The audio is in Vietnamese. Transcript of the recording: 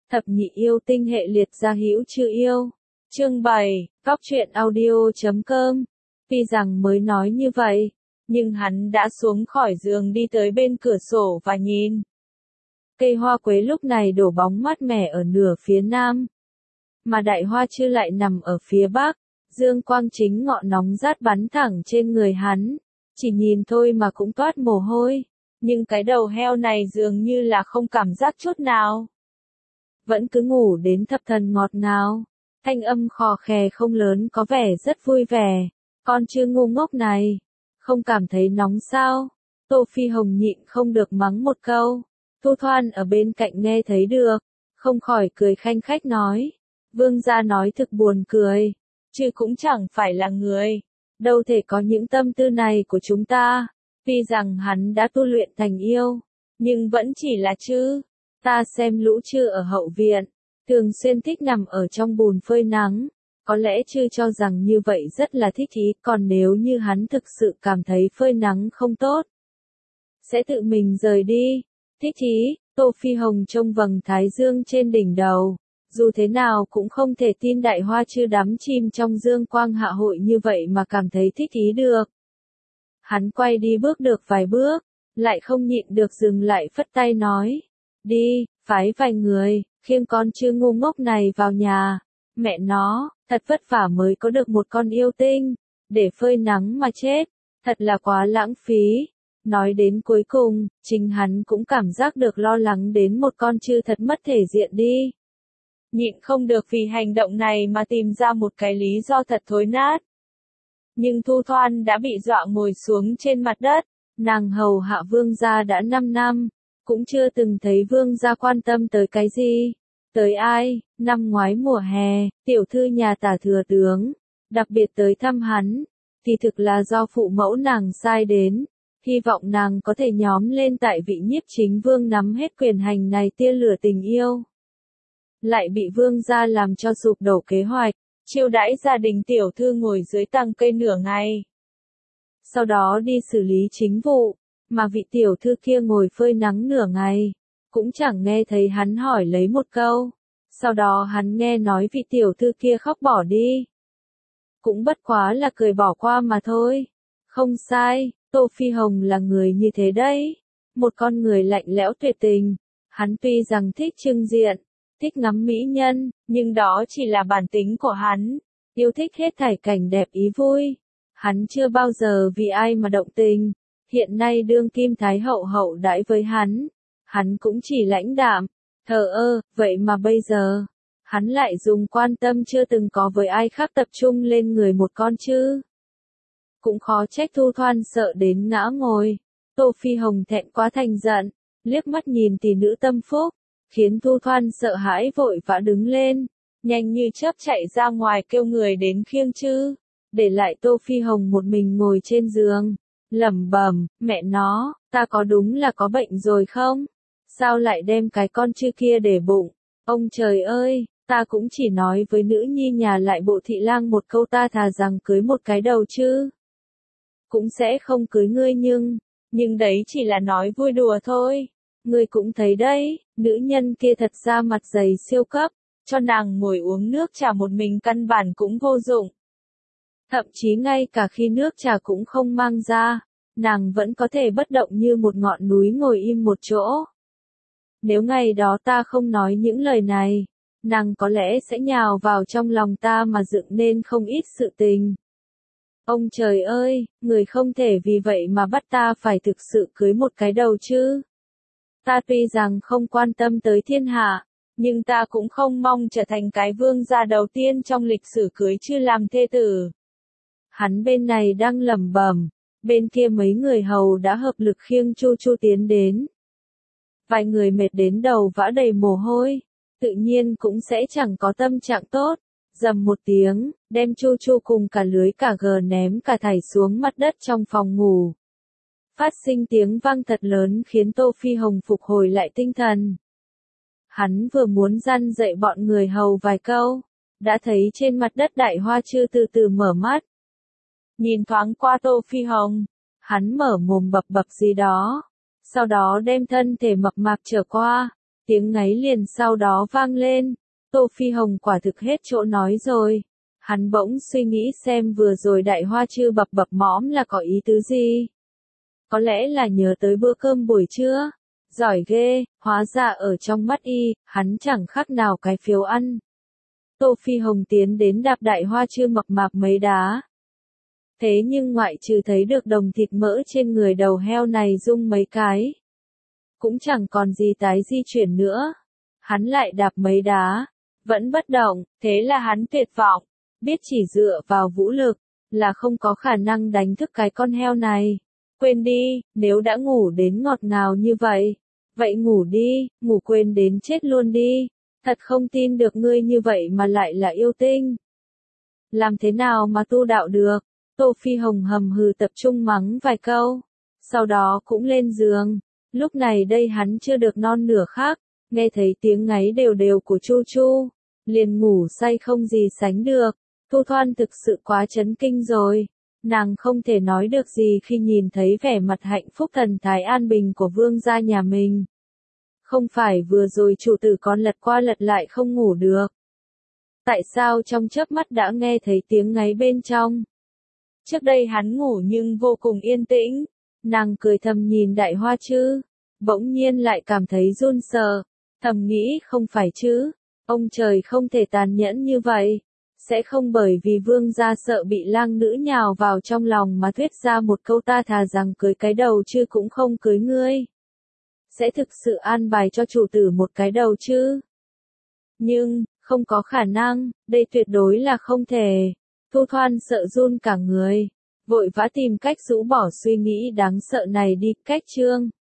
Thập nhị yêu tinh hệ liệt gia hữu chư yêu. Chương 7, Cóc truyện audio.com. Tuy rằng mới nói như vậy, nhưng hắn đã xuống khỏi giường đi tới bên cửa sổ và nhìn. Cây hoa quế lúc này đổ bóng mát mẻ ở nửa phía nam, mà đại hoa chư lại nằm ở phía bắc, dương quang chính ngọ nóng rát bắn thẳng trên người hắn, chỉ nhìn thôi mà cũng toát mồ hôi, nhưng cái đầu heo này dường như là không cảm giác chút nào. Vẫn cứ ngủ đến thập thần ngọt ngào, thanh âm khò khè không lớn có vẻ rất vui vẻ, con chưa ngu ngốc này, không cảm thấy nóng sao? Tô Phi Hồng nhịn không được mắng một câu, Thu Thoan ở bên cạnh nghe thấy được, không khỏi cười khanh khách nói, vương gia nói thực buồn cười, chứ cũng chẳng phải là người, đâu thể có những tâm tư này của chúng ta, tuy rằng hắn đã tu luyện thành yêu, nhưng vẫn chỉ là chư. Ta xem lũ chư ở hậu viện, thường xuyên thích nằm ở trong bùn phơi nắng, có lẽ chư cho rằng như vậy rất là thích ý, còn nếu như hắn thực sự cảm thấy phơi nắng không tốt, sẽ tự mình rời đi. Thích ý, Tô Phi Hồng trông vầng thái dương trên đỉnh đầu, dù thế nào cũng không thể tin đại hoa chư đắm chìm trong dương quang hạ hội như vậy mà cảm thấy thích ý được. Hắn quay đi bước được vài bước, lại không nhịn được dừng lại phất tay nói. Đi, phái vài người, khiêng con chư ngu ngốc này vào nhà. Mẹ nó, thật vất vả mới có được một con yêu tinh, để phơi nắng mà chết, thật là quá lãng phí. Nói đến cuối cùng, chính hắn cũng cảm giác được lo lắng đến một con chư thật mất thể diện đi. Nhịn không được vì hành động này mà tìm ra một cái lý do thật thối nát. Nhưng Thu Thoan đã bị dọa ngồi xuống trên mặt đất, nàng hầu hạ vương gia đã 5 năm. Cũng chưa từng thấy vương gia quan tâm tới cái gì, tới ai. Năm ngoái mùa hè, tiểu thư nhà Tả thừa tướng, đặc biệt tới thăm hắn, thì thực là do phụ mẫu nàng sai đến, hy vọng nàng có thể nhóm lên tại vị nhiếp chính vương nắm hết quyền hành này tia lửa tình yêu. Lại bị vương gia làm cho sụp đổ kế hoạch, chiêu đãi gia đình tiểu thư ngồi dưới tàng cây nửa ngày. Sau đó đi xử lý chính vụ. Mà vị tiểu thư kia ngồi phơi nắng nửa ngày, cũng chẳng nghe thấy hắn hỏi lấy một câu. Sau đó hắn nghe nói vị tiểu thư kia khóc bỏ đi. Cũng bất quá là cười bỏ qua mà thôi. Không sai, Tô Phi Hồng là người như thế đấy. Một con người lạnh lẽo tuyệt tình. Hắn tuy rằng thích trưng diện, thích ngắm mỹ nhân, nhưng đó chỉ là bản tính của hắn. Yêu thích hết thảy cảnh đẹp ý vui. Hắn chưa bao giờ vì ai mà động tình. Hiện nay đương kim thái hậu hậu đãi với hắn cũng chỉ lãnh đạm, thờ ơ, vậy mà bây giờ, hắn lại dùng quan tâm chưa từng có với ai khác tập trung lên người một con chứ. Cũng khó trách Thu Thoan sợ đến ngã ngồi, Tô Phi Hồng thẹn quá thành giận, liếc mắt nhìn tỷ nữ tâm phúc, khiến Thu Thoan sợ hãi vội vã đứng lên, nhanh như chớp chạy ra ngoài kêu người đến khiêng chứ, để lại Tô Phi Hồng một mình ngồi trên giường. Lẩm bẩm, mẹ nó, ta có đúng là có bệnh rồi không? Sao lại đem cái con chư kia để bụng? Ông trời ơi, ta cũng chỉ nói với nữ nhi nhà lại bộ thị lang một câu ta thà rằng cưới một cái đầu chứ. Cũng sẽ không cưới ngươi nhưng đấy chỉ là nói vui đùa thôi. Ngươi cũng thấy đấy, nữ nhân kia thật ra mặt dày siêu cấp, cho nàng ngồi uống nước trà một mình căn bản cũng vô dụng. Thậm chí ngay cả khi nước trà cũng không mang ra, nàng vẫn có thể bất động như một ngọn núi ngồi im một chỗ. Nếu ngày đó ta không nói những lời này, nàng có lẽ sẽ nhào vào trong lòng ta mà dựng nên không ít sự tình. Ông trời ơi, người không thể vì vậy mà bắt ta phải thực sự cưới một cái đầu chứ. Ta tuy rằng không quan tâm tới thiên hạ, nhưng ta cũng không mong trở thành cái vương gia đầu tiên trong lịch sử cưới chư làm thê tử. Hắn bên này đang lẩm bẩm, bên kia mấy người hầu đã hợp lực khiêng Chu Chu tiến đến. Vài người mệt đến đầu vã đầy mồ hôi, tự nhiên cũng sẽ chẳng có tâm trạng tốt. Rầm một tiếng, đem Chu Chu cùng cả lưới cả gờ ném cả thảy xuống mặt đất trong phòng ngủ. Phát sinh tiếng vang thật lớn khiến Tô Phi Hồng phục hồi lại tinh thần. Hắn vừa muốn răn dạy bọn người hầu vài câu, đã thấy trên mặt đất đại hoa chư từ từ mở mắt. Nhìn thoáng qua Tô Phi Hồng, hắn mở mồm bập bập gì đó, sau đó đem thân thể mập mạp trở qua, tiếng ngáy liền sau đó vang lên. Tô Phi Hồng quả thực hết chỗ nói rồi. Hắn bỗng suy nghĩ xem vừa rồi Đại Hoa Chư bập bập mõm là có ý tứ gì. Có lẽ là nhớ tới bữa cơm buổi trưa. Giỏi ghê, hóa ra ở trong mắt y, hắn chẳng khác nào cái phiếu ăn. Tô Phi Hồng tiến đến đạp Đại Hoa Chư mập mạp mấy đá. Thế nhưng ngoại trừ thấy được đồng thịt mỡ trên người đầu heo này rung mấy cái. Cũng chẳng còn gì tái di chuyển nữa. Hắn lại đạp mấy đá. Vẫn bất động, thế là hắn tuyệt vọng. Biết chỉ dựa vào vũ lực, là không có khả năng đánh thức cái con heo này. Quên đi, nếu đã ngủ đến ngọt ngào như vậy. Vậy ngủ đi, ngủ quên đến chết luôn đi. Thật không tin được ngươi như vậy mà lại là yêu tinh. Làm thế nào mà tu đạo được? Tô Phi Hồng hầm hừ tập trung mắng vài câu. Sau đó cũng lên giường. Lúc này đây hắn chưa được non nửa khác. Nghe thấy tiếng ngáy đều đều của Chu Chu. Liền ngủ say không gì sánh được. Thu Thoan thực sự quá chấn kinh rồi. Nàng không thể nói được gì khi nhìn thấy vẻ mặt hạnh phúc thần thái an bình của vương gia nhà mình. Không phải vừa rồi chủ tử còn lật qua lật lại không ngủ được. Tại sao trong chớp mắt đã nghe thấy tiếng ngáy bên trong? Trước đây hắn ngủ nhưng vô cùng yên tĩnh. Nàng cười thầm nhìn Đại Hoa Chư. Bỗng nhiên lại cảm thấy run sợ. Thầm nghĩ không phải chứ. Ông trời không thể tàn nhẫn như vậy. Sẽ không bởi vì vương gia sợ bị lang nữ nhào vào trong lòng mà thuyết ra một câu ta thà rằng cưới cái đầu chứ cũng không cưới ngươi. Sẽ thực sự an bài cho chủ tử một cái đầu chứ. Nhưng, không có khả năng, đây tuyệt đối là không thể. Thu Thoan sợ run cả người. Vội vã tìm cách rũ bỏ suy nghĩ đáng sợ này đi. Cách chương